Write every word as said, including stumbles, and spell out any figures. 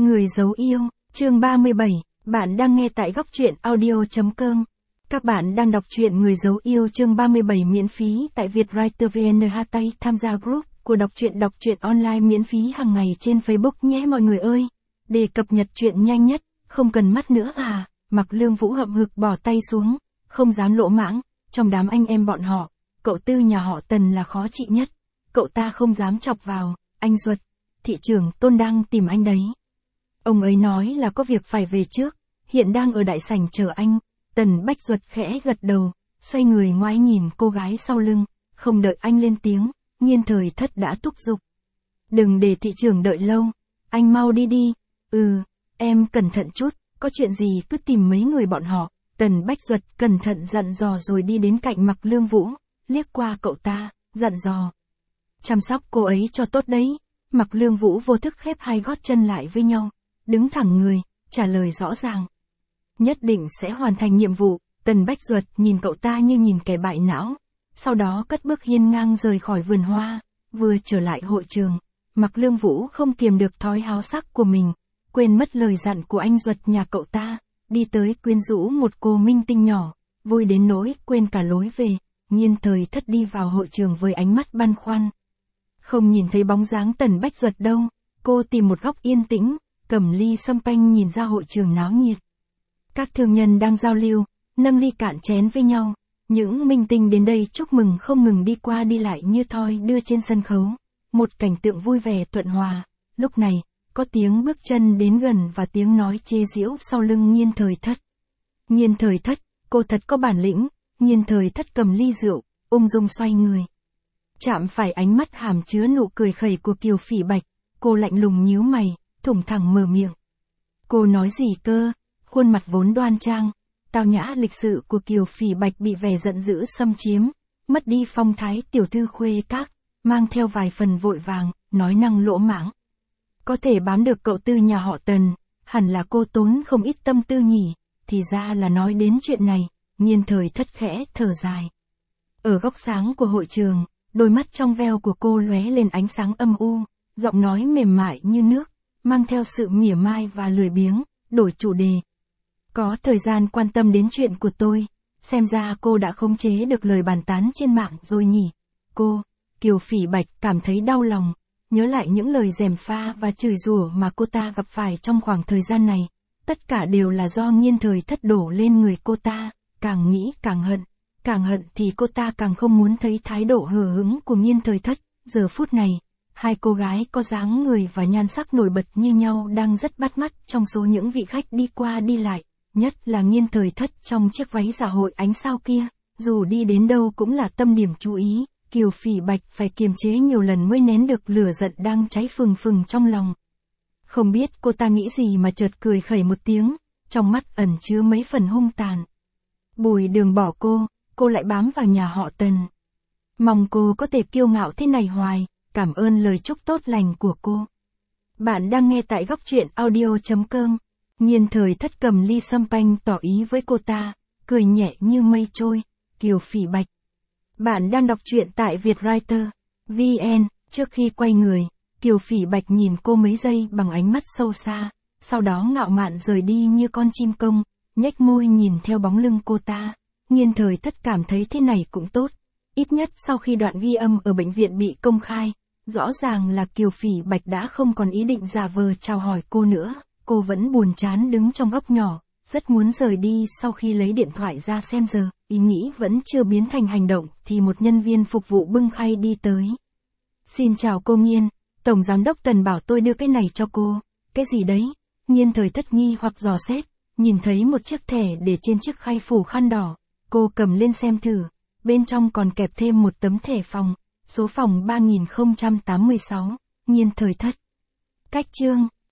Người giấu yêu, chương ba mươi bảy, bạn đang nghe tại góc truyện audio chấm com. Các bạn đang đọc truyện Người giấu yêu chương ba mươi bảy miễn phí tại Vietwriter vê en Hatay, tham gia group của đọc truyện đọc truyện online miễn phí hàng ngày trên Facebook nhé mọi người ơi. Để cập nhật truyện nhanh nhất, không cần mắt nữa à, Mạc Lương Vũ hậm hực bỏ tay xuống, không dám lỗ mãng, trong đám anh em bọn họ, cậu Tư nhà họ Tần là khó trị nhất, cậu ta không dám chọc vào, anh Duật, thị trưởng Tôn đang tìm anh đấy. Ông ấy nói là có việc phải về trước, hiện đang ở đại sảnh chờ anh. Tần Bách Duật khẽ gật đầu, xoay người ngoái nhìn cô gái sau lưng, không đợi anh lên tiếng, Nhiên Thời Thất đã thúc giục. Đừng để thị trưởng đợi lâu, anh mau đi đi. Ừ, em cẩn thận chút, có chuyện gì cứ tìm mấy người bọn họ. Tần Bách Duật cẩn thận dặn dò rồi đi đến cạnh Mạc Lương Vũ, liếc qua cậu ta, dặn dò. Chăm sóc cô ấy cho tốt đấy. Mạc Lương Vũ vô thức khép hai gót chân lại với nhau, đứng thẳng người, trả lời rõ ràng. Nhất định sẽ hoàn thành nhiệm vụ. Tần Bách Duật nhìn cậu ta như nhìn kẻ bại não, sau đó cất bước hiên ngang rời khỏi vườn hoa. Vừa trở lại hội trường, Mạc Lương Vũ không kiềm được thói háo sắc của mình, quên mất lời dặn của anh Duật nhà cậu ta, đi tới quyến rũ một cô minh tinh nhỏ, vui đến nỗi quên cả lối về. Nhiên Thời Thất đi vào hội trường với ánh mắt băn khoăn. Không nhìn thấy bóng dáng Tần Bách Duật đâu, cô tìm một góc yên tĩnh, cầm ly sâm panh nhìn ra hội trường náo nhiệt. Các thương nhân đang giao lưu, nâng ly cạn chén với nhau, những minh tinh đến đây chúc mừng không ngừng đi qua đi lại như thoi đưa trên sân khấu, một cảnh tượng vui vẻ thuận hòa. Lúc này, có tiếng bước chân đến gần và tiếng nói chê giễu sau lưng Nhiên Thời Thất. Nhiên Thời Thất, cô thật có bản lĩnh. Nhiên Thời Thất cầm ly rượu, ung dung xoay người. Chạm phải ánh mắt hàm chứa nụ cười khẩy của Kiều Phỉ Bạch, cô lạnh lùng nhíu mày, thủng thẳng mở miệng. Cô nói gì cơ? Khuôn mặt vốn đoan trang, tao nhã lịch sự của Kiều Phỉ Bạch bị vẻ giận dữ xâm chiếm, mất đi phong thái tiểu thư khuê các, mang theo vài phần vội vàng, nói năng lỗ mãng. Có thể bám được cậu Tư nhà họ Tần, hẳn là cô tốn không ít tâm tư nhỉ, thì ra là nói đến chuyện này. Nhiên Thời Thất khẽ thở dài. Ở góc sáng của hội trường, đôi mắt trong veo của cô lóe lên ánh sáng âm u, giọng nói mềm mại như nước, mang theo sự mỉa mai và lười biếng, đổi chủ đề. Có thời gian quan tâm đến chuyện của tôi, xem ra cô đã khống chế được lời bàn tán trên mạng rồi nhỉ. Cô, Kiều Phỉ Bạch cảm thấy đau lòng, nhớ lại những lời gièm pha và chửi rủa mà cô ta gặp phải trong khoảng thời gian này. Tất cả đều là do Nhiên Thời Thất đổ lên người cô ta, càng nghĩ càng hận, càng hận thì cô ta càng không muốn thấy thái độ hờ hững của Nhiên Thời Thất. Giờ phút này, hai cô gái có dáng người và nhan sắc nổi bật như nhau đang rất bắt mắt trong số những vị khách đi qua đi lại. Nhất là Nhiên Thời Thất trong chiếc váy dạ hội ánh sao kia, dù đi đến đâu cũng là tâm điểm chú ý. Kiều Phỉ Bạch phải kiềm chế nhiều lần mới nén được lửa giận đang cháy phừng phừng trong lòng. Không biết cô ta nghĩ gì mà chợt cười khẩy một tiếng, trong mắt ẩn chứa mấy phần hung tàn. Bùi Đường bỏ cô, cô lại bám vào nhà họ Tần. Mong cô có thể kiêu ngạo thế này hoài, cảm ơn lời chúc tốt lành của cô. Bạn đang nghe tại góc truyện audio chấm com. Nhiên Thời Thất cầm ly sâm panh tỏ ý với cô ta, cười nhẹ như mây trôi. Kiều Phỉ Bạch. Bạn đang đọc truyện tại Vietwriter vê en. Trước khi quay người, Kiều Phỉ Bạch nhìn cô mấy giây bằng ánh mắt sâu xa, sau đó ngạo mạn rời đi như con chim công, nhếch môi nhìn theo bóng lưng cô ta. Nhiên Thời Thất cảm thấy thế này cũng tốt, ít nhất sau khi đoạn ghi âm ở bệnh viện bị công khai, rõ ràng là Kiều Phỉ Bạch đã không còn ý định giả vờ chào hỏi cô nữa. Cô vẫn buồn chán đứng trong góc nhỏ, rất muốn rời đi. Sau khi lấy điện thoại ra xem giờ, ý nghĩ vẫn chưa biến thành hành động thì một nhân viên phục vụ bưng khay đi tới. Xin chào cô Nhiên, Tổng Giám đốc Tần bảo tôi đưa cái này cho cô. Cái gì đấy? Nhiên Thời Thất nghi hoặc dò xét, nhìn thấy một chiếc thẻ để trên chiếc khay phủ khăn đỏ. Cô cầm lên xem thử, bên trong còn kẹp thêm một tấm thẻ phòng, số phòng ba nghìn không trăm tám mươi sáu. Nhiên Thời Thất. Cách chương